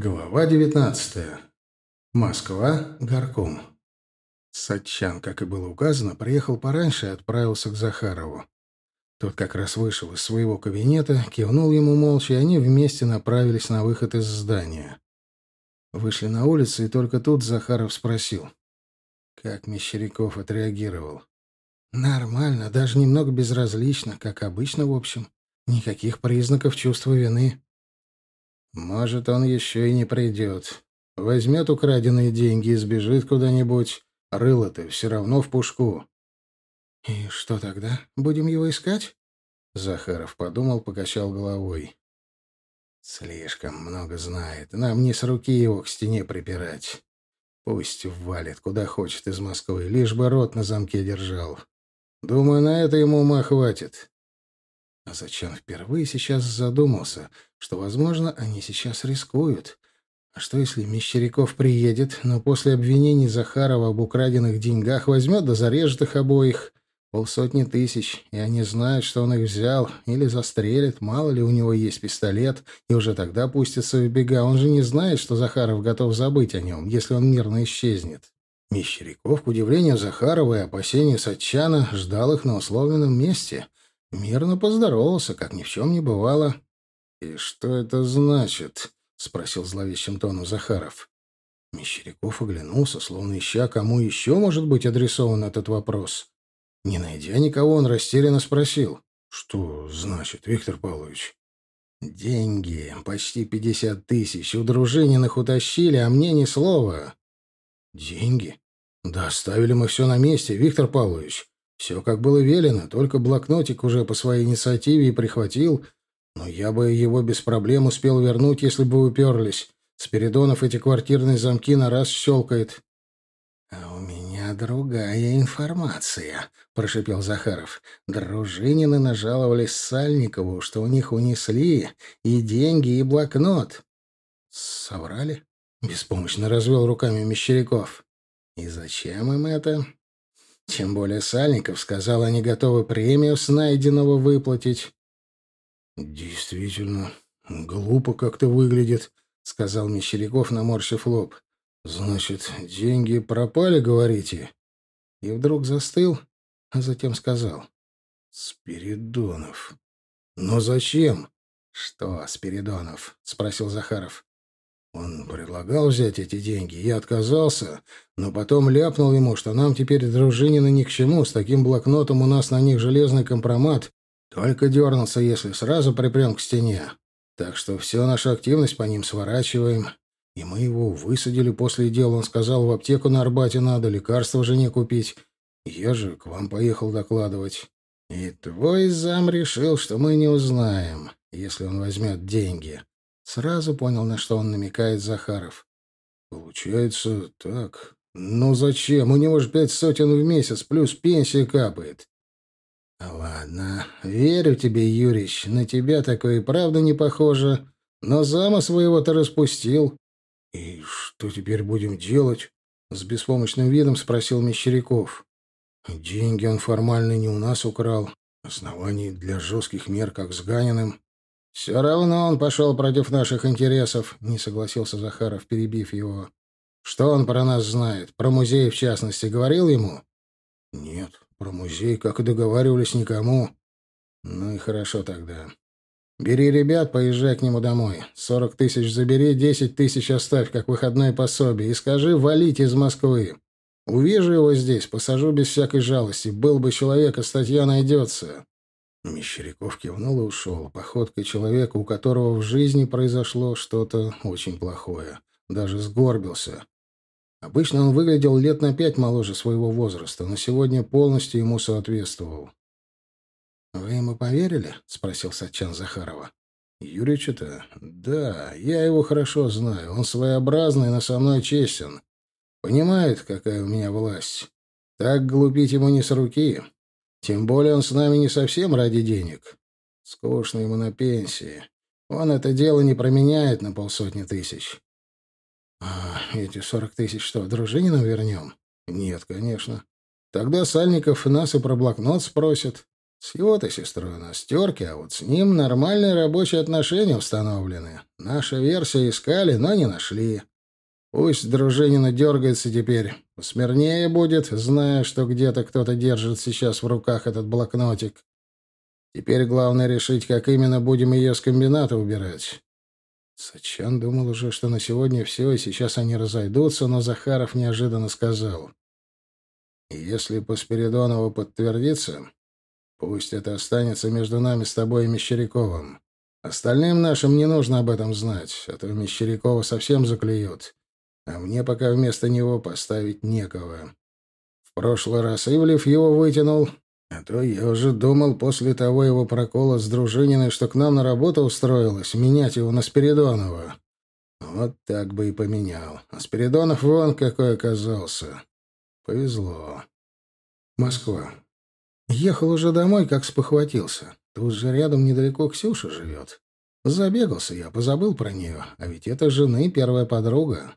Глава 19. Москва. Горком. Сатчан, как и было указано, приехал пораньше и отправился к Захарову. Тот как раз вышел из своего кабинета, кивнул ему молча, и они вместе направились на выход из здания. Вышли на улицу, и только тут Захаров спросил, как Мещеряков отреагировал. «Нормально, даже немного безразлично, как обычно, в общем. Никаких признаков чувства вины». «Может, он еще и не придет. Возьмет украденные деньги и сбежит куда-нибудь. Рыло-то все равно в пушку». «И что тогда? Будем его искать?» Захаров подумал, покачал головой. «Слишком много знает. Нам не с руки его к стене припирать. Пусть валит куда хочет из Москвы, лишь бы рот на замке держал. Думаю, на это ему ума хватит». А зачем впервые сейчас задумался, что, возможно, они сейчас рискуют? А что, если Мещеряков приедет, но после обвинений Захарова об украденных деньгах возьмет да зарежет их обоих? 500 тысяч, и они знают, что он их взял, или застрелит, мало ли у него есть пистолет, и уже тогда пустится в бега. Он же не знает, что Захаров готов забыть о нем, если он мирно исчезнет. Мещеряков, к удивлению Захарова и опасению Сатчана, ждал их на условленном месте. Мирно поздоровался, как ни в чем не бывало. «И что это значит?» — спросил зловещим тоном Захаров. Мещеряков оглянулся, словно ища, кому еще может быть адресован этот вопрос. Не найдя никого, он растерянно спросил. «Что значит, Виктор Павлович?» «Деньги. Почти 50 тысяч. У Дружининых утащили, а мне ни слова». «Деньги? Да оставили мы все на месте, Виктор Павлович. Все, как было велено, только блокнотик уже по своей инициативе и прихватил. Но я бы его без проблем успел вернуть, если бы уперлись. Спиридонов эти квартирные замки на раз щелкает». «А у меня другая информация», — прошипел Захаров. «Дружинины нажаловались Сальникову, что у них унесли и деньги, и блокнот». «Соврали?» — беспомощно развел руками Мещеряков. «И зачем им это?» Тем более Сальников сказал, они готовы премию с найденного выплатить. «Действительно, глупо как-то выглядит», — сказал Мещеряков, наморщив лоб. «Значит, деньги пропали, говорите?» И вдруг застыл, а затем сказал. «Спиридонов. Но зачем?» «Что, Спиридонов?» — спросил Захаров. Он предлагал взять эти деньги, я отказался, но потом ляпнул ему, что нам теперь Дружинины ни к чему, с таким блокнотом у нас на них железный компромат, только дернулся, если сразу припрем к стене. Так что всю нашу активность по ним сворачиваем. И мы его высадили после дела, он сказал, в аптеку на Арбате надо, лекарства жене купить. Я же к вам поехал докладывать. И твой зам решил, что мы не узнаем, если он возьмет деньги. Сразу понял, на что он намекает Захаров. «Получается так. Но зачем? У него же 500 в месяц, плюс пенсия капает». «Ладно, верю тебе, Юрич, на тебя такое и правда не похоже. Но зама своего ты распустил». «И что теперь будем делать?» — с беспомощным видом спросил Мещеряков. «Деньги он формально не у нас украл. Оснований для жестких мер, как с Ганиным». «Все равно он пошел против наших интересов», — не согласился Захаров, перебив его. «Что он про нас знает? Про музей, в частности, говорил ему?» «Нет, про музей, как и договаривались, никому». «Ну и хорошо тогда. Бери ребят, поезжай к нему домой. 40 тысяч забери, 10 тысяч оставь, как выходное пособие, и скажи валить из Москвы. Увижу его здесь, посажу без всякой жалости. Был бы человек, а статья найдется». Мещеряков кивнул и ушел, походкой человека, у которого в жизни произошло что-то очень плохое. Даже сгорбился. Обычно он выглядел лет на 5 моложе своего возраста, но сегодня полностью ему соответствовал. «Вы ему поверили?» — спросил Сатчан Захарова. «Юрича-то? Да, я его хорошо знаю. Он своеобразный, но со мной честен. Понимает, какая у меня власть. Так глупить ему не с руки. Тем более он с нами не совсем ради денег. Скучно ему на пенсии. Он это дело не променяет на 500 тысяч». «А эти 40 тысяч что, Дружининым вернем?» «Нет, конечно. Тогда Сальников нас и про блокнот спросит. С его-то сестрой у нас терки, а вот с ним нормальные рабочие отношения установлены. Наша версия искали, но не нашли. Пусть Дружинина дергается теперь. Посмирнее будет, зная, что где-то кто-то держит сейчас в руках этот блокнотик. Теперь главное решить, как именно будем ее с комбината убирать. Сачан думал уже, что на сегодня все, и сейчас они разойдутся, но Захаров неожиданно сказал: «Если по Спиридонову подтвердится, пусть это останется между нами с тобой и Мещеряковым. Остальным нашим не нужно об этом знать, а то Мещерякова совсем заклюют, а мне пока вместо него поставить некого. В прошлый раз Ивлев его вытянул, а то я уже думал после того его прокола с Дружининой, что к нам на работу устроилась, менять его на Спиридонова. Вот так бы и поменял. А Спиридонов вон какой оказался. Повезло. Москва. Ехал уже домой, как спохватился. Тут же рядом недалеко Ксюша живет. Забегался я, позабыл про нее. А ведь это жены первая подруга.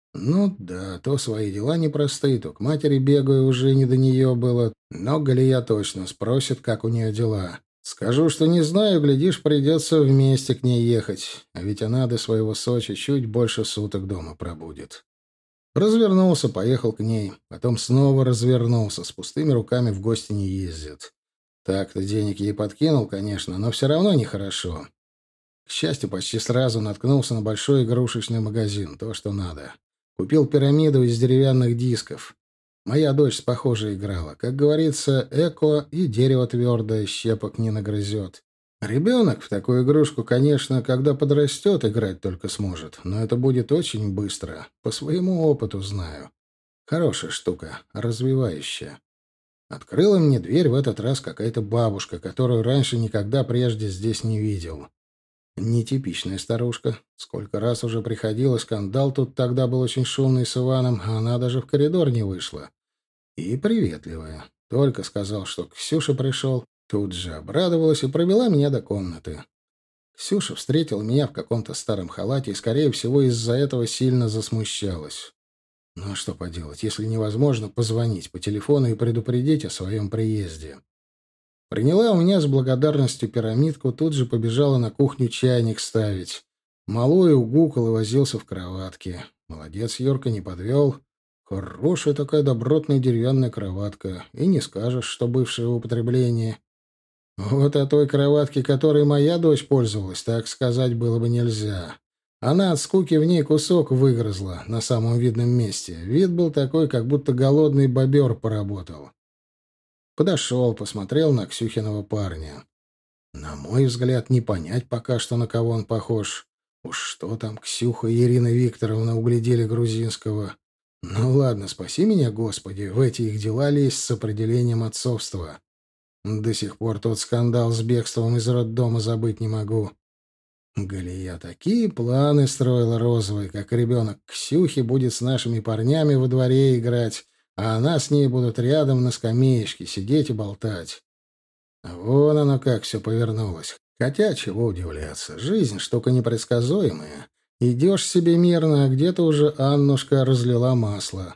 Ну да, то свои дела непростые, то к матери бегаю, уже не до нее было. Но Галия точно спросит, как у нее дела. Скажу, что не знаю, глядишь, придется вместе к ней ехать. А ведь она до своего Сочи чуть больше суток дома пробудет. Развернулся, поехал к ней. Потом снова развернулся. С пустыми руками в гости не ездит. Так-то денег ей подкинул, конечно, но все равно нехорошо. К счастью, почти сразу наткнулся на большой игрушечный магазин. То, что надо. Купил пирамиду из деревянных дисков. Моя дочь с похожей играла. Как говорится, эко и дерево твердое, щепок не нагрызет. Ребенок в такую игрушку, конечно, когда подрастет, играть только сможет. Но это будет очень быстро. По своему опыту знаю. Хорошая штука, развивающая. Открыла мне дверь в этот раз какая-то бабушка, которую раньше никогда прежде здесь не видел. Нетипичная старушка. Сколько раз уже приходила, скандал тут тогда был очень шумный с Иваном, а она даже в коридор не вышла. И приветливая. Только сказал, что Ксюша пришел, тут же обрадовалась и провела меня до комнаты. Ксюша встретила меня в каком-то старом халате и, скорее всего, из-за этого сильно засмущалась. Ну а что поделать, если невозможно позвонить по телефону и предупредить о своем приезде? Приняла у меня с благодарностью пирамидку, тут же побежала на кухню чайник ставить. Малой угукал и возился в кроватке. Молодец, Юрка, не подвел. Хорошая такая добротная деревянная кроватка. И не скажешь, что бывшее употребление. Вот о той кроватке, которой моя дочь пользовалась, так сказать было бы нельзя. Она от скуки в ней кусок выгрызла на самом видном месте. Вид был такой, как будто голодный бобер поработал. Подошел, посмотрел на Ксюхиного парня. На мой взгляд, не понять пока что, на кого он похож. Уж что там Ксюха и Ирина Викторовна углядели грузинского. Ну ладно, спаси меня, Господи, в эти их дела лезть с определением отцовства. До сих пор тот скандал с бегством из роддома забыть не могу. Галия такие планы строила розовые, как ребенок Ксюхи будет с нашими парнями во дворе играть, а она с ней будут рядом на скамеечке сидеть и болтать. Вон оно как все повернулось. Хотя, чего удивляться, жизнь штука непредсказуемая. Идешь себе мирно, а где-то уже Аннушка разлила масло.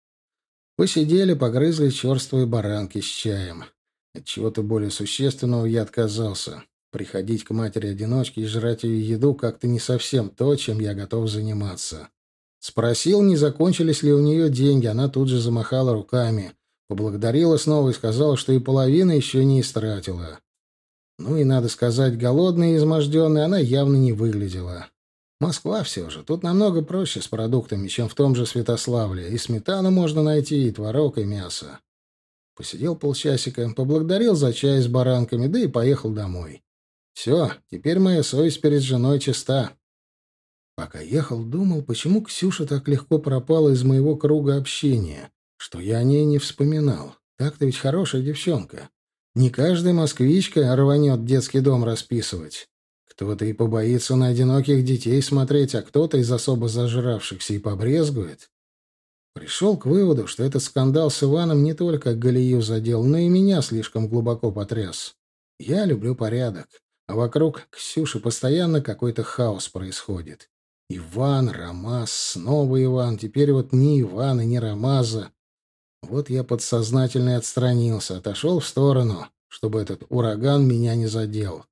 Посидели, погрызли черствые баранки с чаем. От чего-то более существенного я отказался. Приходить к матери-одиночке и жрать ее еду как-то не совсем то, чем я готов заниматься. Спросил, не закончились ли у нее деньги, она тут же замахала руками. Поблагодарила снова и сказала, что и половины еще не истратила. Ну и, надо сказать, голодной и изможденной она явно не выглядела. Москва все же. Тут намного проще с продуктами, чем в том же Святославле. И сметану можно найти, и творог, и мясо. Посидел полчасика, поблагодарил за чай с баранками, да и поехал домой. Все, теперь моя совесть перед женой чиста. Пока ехал, думал, почему Ксюша так легко пропала из моего круга общения, что я о ней не вспоминал. Так-то ведь хорошая девчонка. Не каждая москвичка рванет детский дом расписывать. Кто-то и побоится на одиноких детей смотреть, а кто-то из особо зажравшихся и побрезгует. Пришел к выводу, что этот скандал с Иваном не только Галию задел, но и меня слишком глубоко потряс. Я люблю порядок, а вокруг Ксюши постоянно какой-то хаос происходит. Иван, Ромаз, снова Иван, теперь вот ни Ивана, ни Ромаза. Вот я подсознательно и отстранился, отошел в сторону, чтобы этот ураган меня не задел.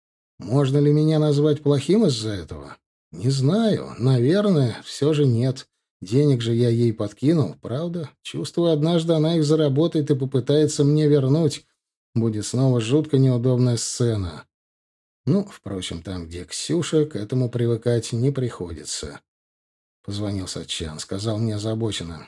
Можно ли меня назвать плохим из-за этого? Не знаю. Наверное, все же нет. Денег же я ей подкинул, правда? Чувствую, однажды она их заработает и попытается мне вернуть. Будет снова жутко неудобная сцена. Ну, впрочем, там, где Ксюша, к этому привыкать не приходится. Позвонил Сатчан, сказал мне озабоченно: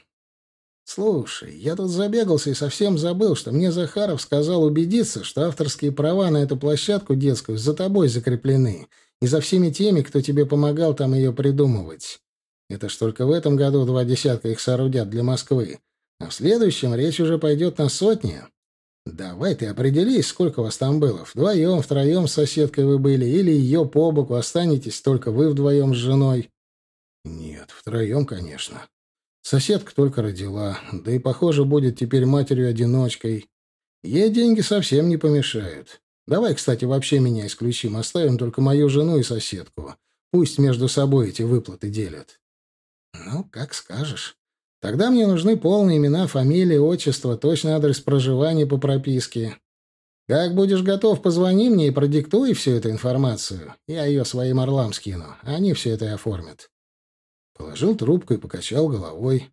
«Слушай, я тут забегался и совсем забыл, что мне Захаров сказал убедиться, что авторские права на эту площадку детскую за тобой закреплены, и за всеми теми, кто тебе помогал там ее придумывать. Это ж только в этом году 2 десятка их соорудят для Москвы, а в следующем речь уже пойдет на сотни. Давай ты определись, сколько вас там было. Вдвоем, втроем с соседкой вы были, или ее по боку останетесь только вы вдвоем с женой?» «Нет, втроем, конечно. Соседка только родила, да и, похоже, будет теперь матерью-одиночкой. Ей деньги совсем не помешают. Давай, кстати, вообще меня исключим, оставим только мою жену и соседку. Пусть между собой эти выплаты делят». «Ну, как скажешь. Тогда мне нужны полные имена, фамилии, отчество, точный адрес проживания по прописке. Как будешь готов, позвони мне и продиктуй всю эту информацию. Я ее своим орлам скину, они все это и оформят». Положил трубку и покачал головой.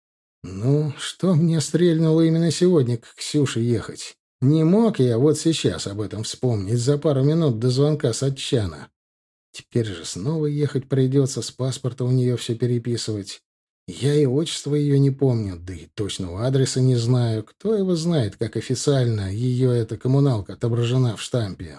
«Ну, что мне стрельнуло именно сегодня к Ксюше ехать? Не мог я вот сейчас об этом вспомнить за пару минут до звонка с Отчана. Теперь же снова ехать придется, с паспорта у нее все переписывать. Я и отчество ее не помню, да и точного адреса не знаю. Кто его знает, как официально ее эта коммуналка отображена в штампе?»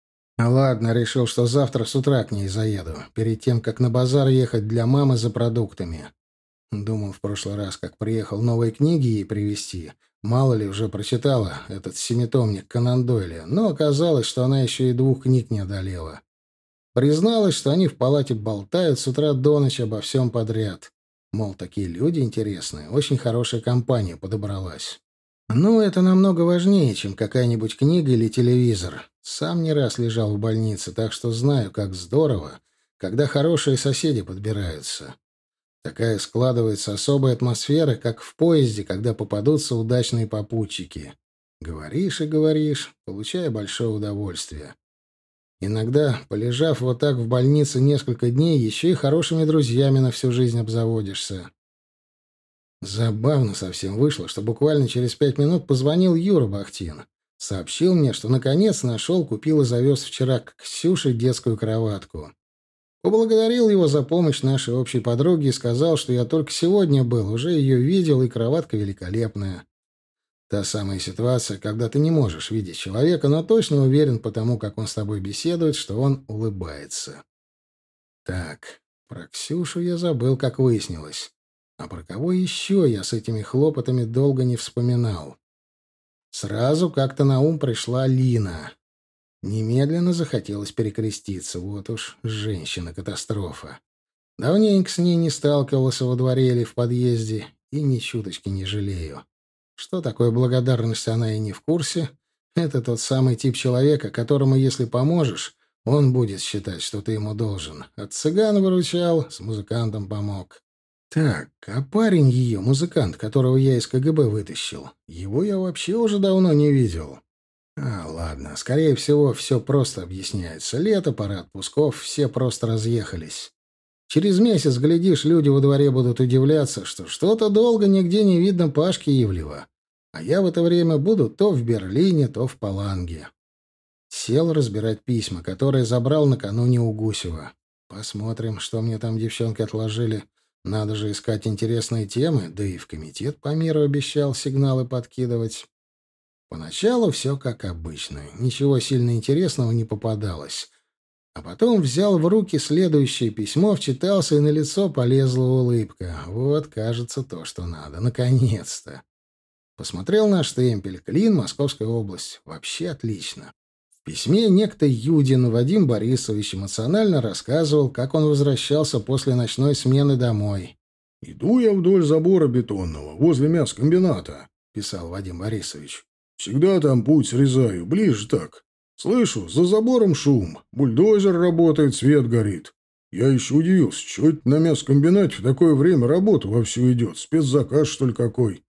Ладно, решил, что завтра с утра к ней заеду, перед тем, как на базар ехать для мамы за продуктами. Думал в прошлый раз, как приехал, новые книги ей привезти. Мало ли, уже прочитала этот семитомник Конан Дойля, но оказалось, что она еще и 2 книг не одолела. Призналась, что они в палате болтают с утра до ночи обо всем подряд. Мол, такие люди интересные, очень хорошая компания подобралась. Ну, это намного важнее, чем какая-нибудь книга или телевизор. Сам не раз лежал в больнице, так что знаю, как здорово, когда хорошие соседи подбираются. Такая складывается особая атмосфера, как в поезде, когда попадутся удачные попутчики. Говоришь и говоришь, получая большое удовольствие. Иногда, полежав вот так в больнице несколько дней, еще и хорошими друзьями на всю жизнь обзаводишься. Забавно совсем вышло, что буквально через 5 минут позвонил Юра Бахтин. Сообщил мне, что наконец нашел, купил и завез вчера к Ксюше детскую кроватку. Поблагодарил его за помощь нашей общей подруге и сказал, что я только сегодня был, уже ее видел, и кроватка великолепная. Та самая ситуация, когда ты не можешь видеть человека, но точно уверен по тому, как он с тобой беседует, что он улыбается. Так, про Ксюшу я забыл, как выяснилось. А про кого еще я с этими хлопотами долго не вспоминал? Сразу как-то на ум пришла Лина. Немедленно захотелось перекреститься. Вот уж женщина-катастрофа. Давненько с ней не сталкивался во дворе или в подъезде, и ни чуточки не жалею. Что такое благодарность, она и не в курсе. Это тот самый тип человека, которому, если поможешь, он будет считать, что ты ему должен. От цыган выручал, с музыкантом помог. Так, а парень ее, музыкант, которого я из КГБ вытащил, его я вообще уже давно не видел. Ладно, скорее всего, все просто объясняется. Лето, пора отпусков, все просто разъехались. Через месяц, глядишь, люди во дворе будут удивляться, что что-то долго нигде не видно Пашки Ивлева. А я в это время буду то в Берлине, то в Паланге. Сел разбирать письма, которые забрал накануне у Гусева. Посмотрим, что мне там девчонки отложили. Надо же искать интересные темы, да и в комитет по миру обещал сигналы подкидывать. Поначалу все как обычно, ничего сильно интересного не попадалось. А потом взял в руки следующее письмо, вчитался, и на лицо полезла улыбка. Вот, кажется, то, что надо. Наконец-то. Посмотрел на штемпель. Клин, Московская область. Вообще отлично. В письме некто Юдин Вадим Борисович эмоционально рассказывал, как он возвращался после ночной смены домой. «Иду я вдоль забора бетонного, возле мясокомбината», — писал Вадим Борисович. «Всегда там путь срезаю, ближе так. Слышу, за забором шум, бульдозер работает, свет горит. Я еще удивился, что это на мясокомбинате в такое время работа вовсю идет, спецзаказ, что ли, какой.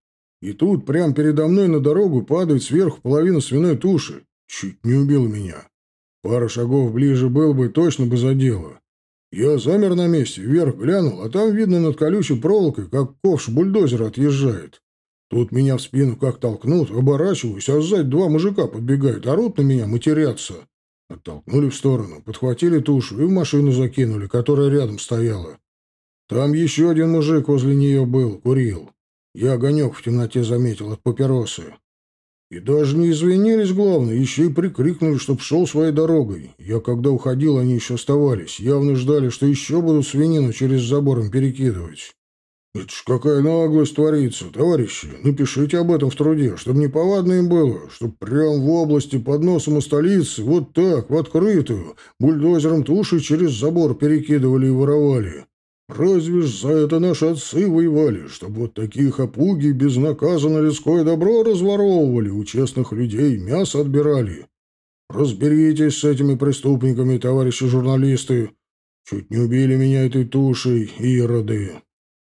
И тут прямо передо мной на дорогу падает сверху половина свиной туши. Чуть не убила меня. Пара шагов ближе был бы, точно бы задело. Я замер на месте, вверх глянул, а там видно над колючей проволокой, как ковш бульдозера отъезжает. Тут меня в спину как толкнут, оборачиваюсь, а сзади два мужика подбегают, орут на меня, матерятся. Оттолкнули в сторону, подхватили тушу и в машину закинули, которая рядом стояла. Там еще один мужик возле нее был, курил. Я огонек в темноте заметил от папиросы. И даже не извинились, главное, еще и прикрикнули, чтоб шел своей дорогой. Я когда уходил, они еще оставались. Явно ждали, что еще будут свинину через забор им перекидывать. Это ж какая наглость творится, товарищи. Напишите об этом в труде, чтобы неповадно им было, чтоб прям в области под носом у столицы, вот так, в открытую, бульдозером туши через забор перекидывали и воровали. Разве ж за это наши отцы воевали, чтобы вот такие хапуги безнаказанно людское добро разворовывали, у честных людей мясо отбирали? Разберитесь с этими преступниками, товарищи журналисты. Чуть не убили меня этой тушей, ироды.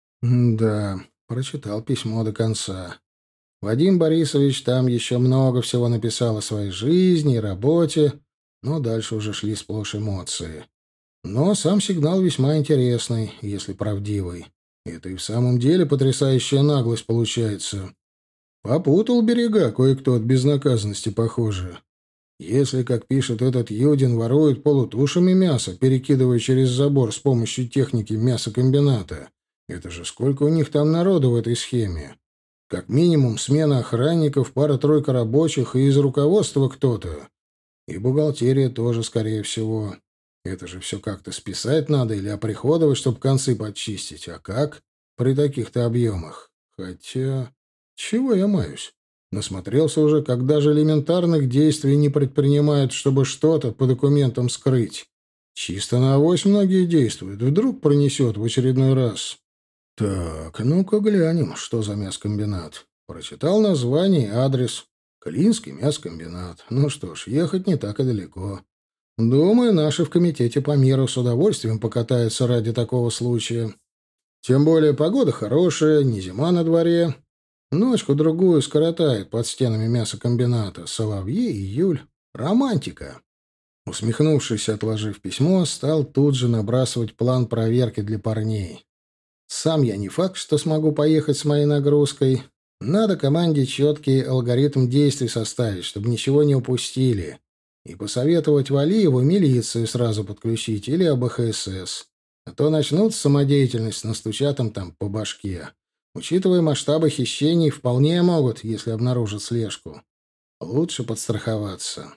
Да, прочитал письмо до конца. Вадим Борисович там еще много всего написал о своей жизни и работе, но дальше уже шли сплошь эмоции. Но сам сигнал весьма интересный, если правдивый. Это и в самом деле потрясающая наглость получается. Попутал берега кое-кто от безнаказанности, похоже. Если, как пишет этот Юдин, воруют полутушами мясо, перекидывая через забор с помощью техники мясокомбината, это же сколько у них там народу в этой схеме? Как минимум смена охранников, пара-тройка рабочих и из руководства кто-то. И бухгалтерия тоже, скорее всего. Это же все как-то списать надо или оприходовать, чтобы концы подчистить. А как? При таких-то объемах. Хотя... Чего я маюсь? Насмотрелся уже, когда же элементарных действий не предпринимают, чтобы что-то по документам скрыть. Чисто на авось многие действуют. Вдруг пронесет в очередной раз. Так, ну-ка глянем, что за мясокомбинат. Прочитал название и адрес. Клинский мясокомбинат. Ну что ж, ехать не так и далеко. Думаю, наши в комитете по миру с удовольствием покатаются ради такого случая. Тем более погода хорошая, не зима на дворе. Ночку-другую скоротает под стенами мясокомбината. Соловьи, июль. Романтика. Усмехнувшись, отложив письмо, стал тут же набрасывать план проверки для парней. Сам я не факт, что смогу поехать с моей нагрузкой. Надо команде четкий алгоритм действий составить, чтобы ничего не упустили. И посоветовать Валиеву милицию сразу подключить или АБХСС. А то начнут самодеятельность, настучат им там по башке. Учитывая масштабы хищений, вполне могут, если обнаружат слежку. Лучше подстраховаться.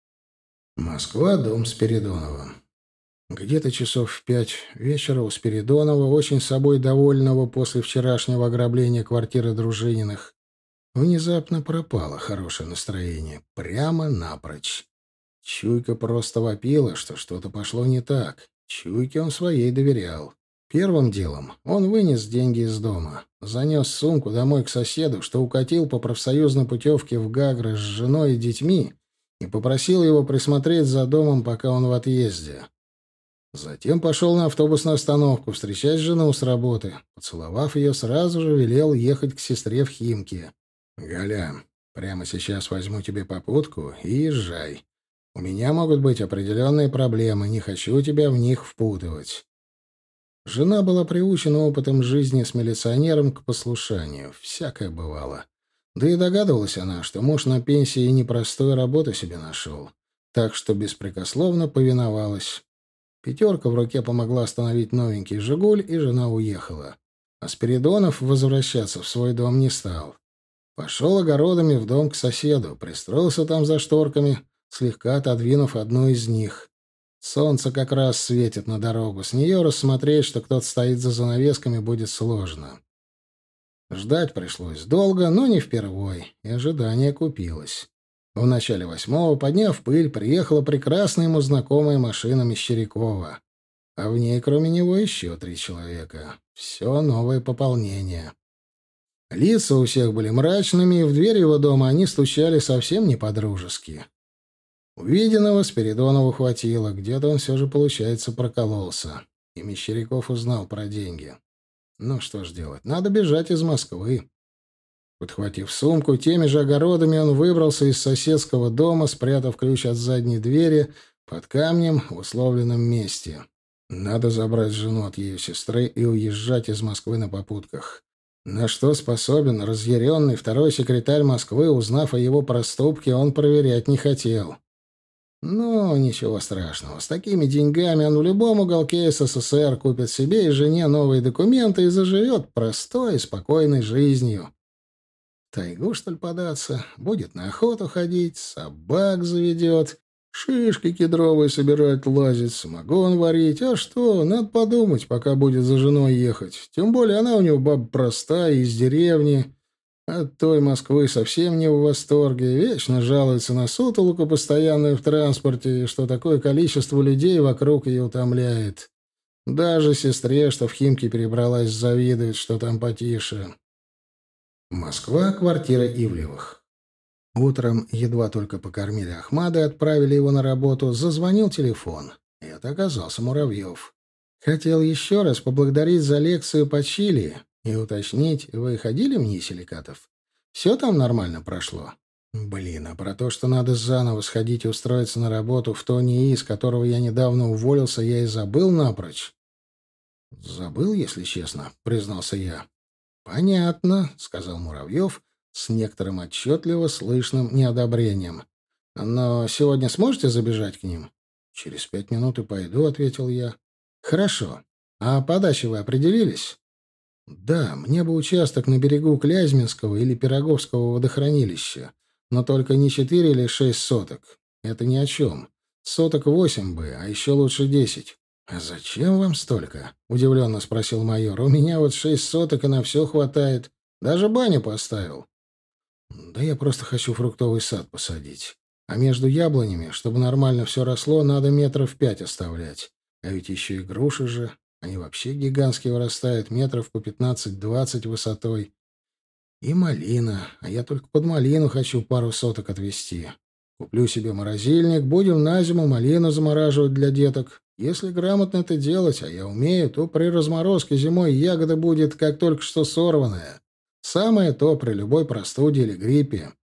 Москва, дом Спиридонова. Где-то часов в 5 вечера у Спиридонова, очень собой довольного после вчерашнего ограбления квартиры Дружининых, внезапно пропало хорошее настроение. Прямо напрочь. Чуйка просто вопила, что что-то пошло не так. Чуйке он своей доверял. Первым делом он вынес деньги из дома, занес сумку домой к соседу, что укатил по профсоюзной путевке в Гагры с женой и детьми, и попросил его присмотреть за домом, пока он в отъезде. Затем пошел на автобусную остановку встречать жену с работы. Поцеловав ее, сразу же велел ехать к сестре в Химки. «Галя, прямо сейчас возьму тебе попутку и езжай. У меня могут быть определенные проблемы, не хочу тебя в них впутывать». Жена была приучена опытом жизни с милиционером к послушанию. Всякое бывало. Да и догадывалась она, что муж на пенсии непростой работы себе нашел. Так что беспрекословно повиновалась. Пятерка в руке помогла остановить новенький «Жигуль», и жена уехала. А Спиридонов возвращаться в свой дом не стал. Пошел огородами в дом к соседу, пристроился там за шторками, слегка отодвинув одну из них. Солнце как раз светит на дорогу, с нее рассмотреть, что кто-то стоит за занавесками, будет сложно. Ждать пришлось долго, но не впервой, и ожидание купилось. В начале 8-го, подняв пыль, приехала прекрасная ему знакомая машина Мещерякова. А в ней, кроме него, еще 3 человека. Все новое пополнение. Лица у всех были мрачными, и в дверь его дома они стучали совсем не по-дружески. Увиденного Спиридонову хватило, где-то он все же, получается, прокололся. И Мещеряков узнал про деньги. Ну что ж делать, надо бежать из Москвы. Подхватив сумку, теми же огородами он выбрался из соседского дома, спрятав ключ от задней двери под камнем в условленном месте. Надо забрать жену от ее сестры и уезжать из Москвы на попутках. На что способен разъяренный второй секретарь Москвы, узнав о его проступке, он проверять не хотел. Но ничего страшного. С такими деньгами он в любом уголке СССР купит себе и жене новые документы и заживет простой и спокойной жизнью. В тайгу, что ли, податься? Будет на охоту ходить, собак заведет, шишки кедровые собирать, лазить, самогон варить. А что, надо подумать, пока будет за женой ехать. Тем более она у него баба простая, из деревни. От той Москвы совсем не в восторге. Вечно жалуется на сутолоку постоянную в транспорте, и что такое количество людей вокруг ее утомляет. Даже сестре, что в Химки перебралась, завидует, что там потише. Москва, квартира Ивлевых. Утром, едва только покормили Ахмада и отправили его на работу, зазвонил телефон. И это оказался Муравьев. Хотел еще раз поблагодарить за лекцию по Чили и уточнить, вы ходили в НИИ Силикатов? Все там нормально прошло? Блин, а про то, что надо заново сходить и устроиться на работу в то НИИ, из которого я недавно уволился, я и забыл напрочь. Забыл, если честно, признался я. «Понятно», — сказал Муравьев с некоторым отчетливо слышным неодобрением. «Но сегодня сможете забежать к ним?» «Через 5 минут и пойду», — ответил я. «Хорошо. А по даче вы определились?» «Да, мне бы участок на берегу Клязьминского или Пироговского водохранилища, но только не 4 или 6 соток. Это ни о чем. Соток 8 бы, а еще лучше 10. «А зачем вам столько?» — удивленно спросил майор. «У меня вот 6 соток, и на все хватает. Даже баню поставил». «Да я просто хочу фруктовый сад посадить. А между яблонями, чтобы нормально все росло, надо 5 метров оставлять. А ведь еще и груши же. Они вообще гигантские вырастают, метров по 15-20 высотой. И малина. А я только под малину хочу пару соток отвести. Куплю себе морозильник, будем на зиму малину замораживать для деток. Если грамотно это делать, а я умею, то при разморозке зимой ягода будет как только что сорванная. Самое то при любой простуде или гриппе».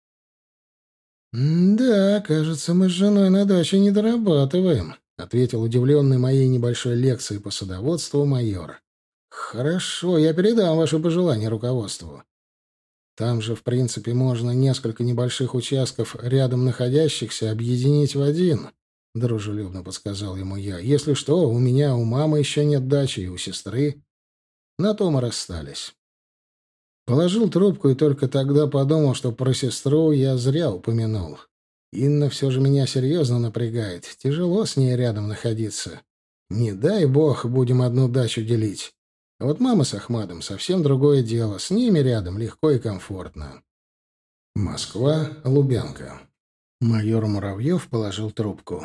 «Да, кажется, мы с женой на даче не дорабатываем», — ответил удивленный моей небольшой лекцией по садоводству майор. «Хорошо, я передам ваши пожелания руководству. Там же, в принципе, можно несколько небольших участков, рядом находящихся, объединить в один», — дружелюбно подсказал ему я. «Если что, у меня, у мамы еще нет дачи, и у сестры». На то мы расстались. Положил трубку и только тогда подумал, что про сестру я зря упомянул. Инна все же меня серьезно напрягает. Тяжело с ней рядом находиться. Не дай бог, будем одну дачу делить. А вот мама с Ахмадом совсем другое дело. С ними рядом легко и комфортно. Москва, Лубянка. Майор Муравьев положил трубку.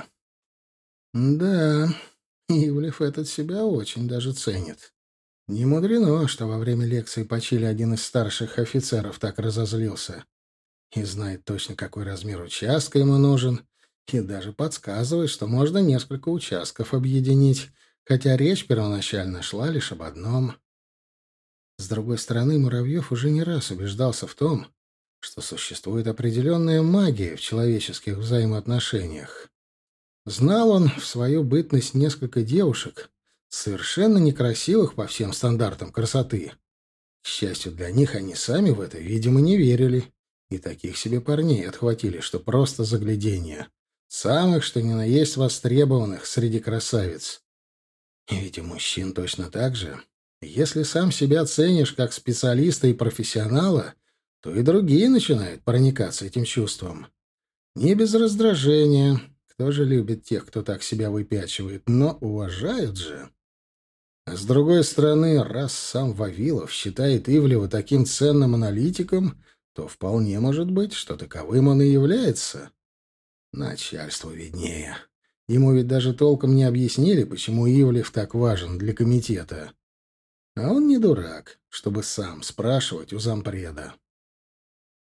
Да, Ивлев этот себя очень даже ценит. Не мудрено, что во время лекции по Чили один из старших офицеров так разозлился. И знает точно, какой размер участка ему нужен. И даже подсказывает, что можно несколько участков объединить, хотя речь первоначально шла лишь об одном. С другой стороны, Муравьев уже не раз убеждался в том, что существует определенная магия в человеческих взаимоотношениях. Знал он в свою бытность несколько девушек, совершенно некрасивых по всем стандартам красоты. К счастью для них, они сами в это, видимо, не верили. И таких себе парней отхватили, что просто загляденье. Самых, что ни на есть, востребованных среди красавиц. И ведь у мужчин точно так же. Если сам себя ценишь как специалиста и профессионала, то и другие начинают проникаться этим чувством. Не без раздражения. Кто же любит тех, кто так себя выпячивает, но уважают же. А с другой стороны, раз сам Вавилов считает Ивлева таким ценным аналитиком, то вполне может быть, что таковым он и является. Начальству виднее. Ему ведь даже толком не объяснили, почему Ивлев так важен для комитета. А он не дурак, чтобы сам спрашивать у зампреда.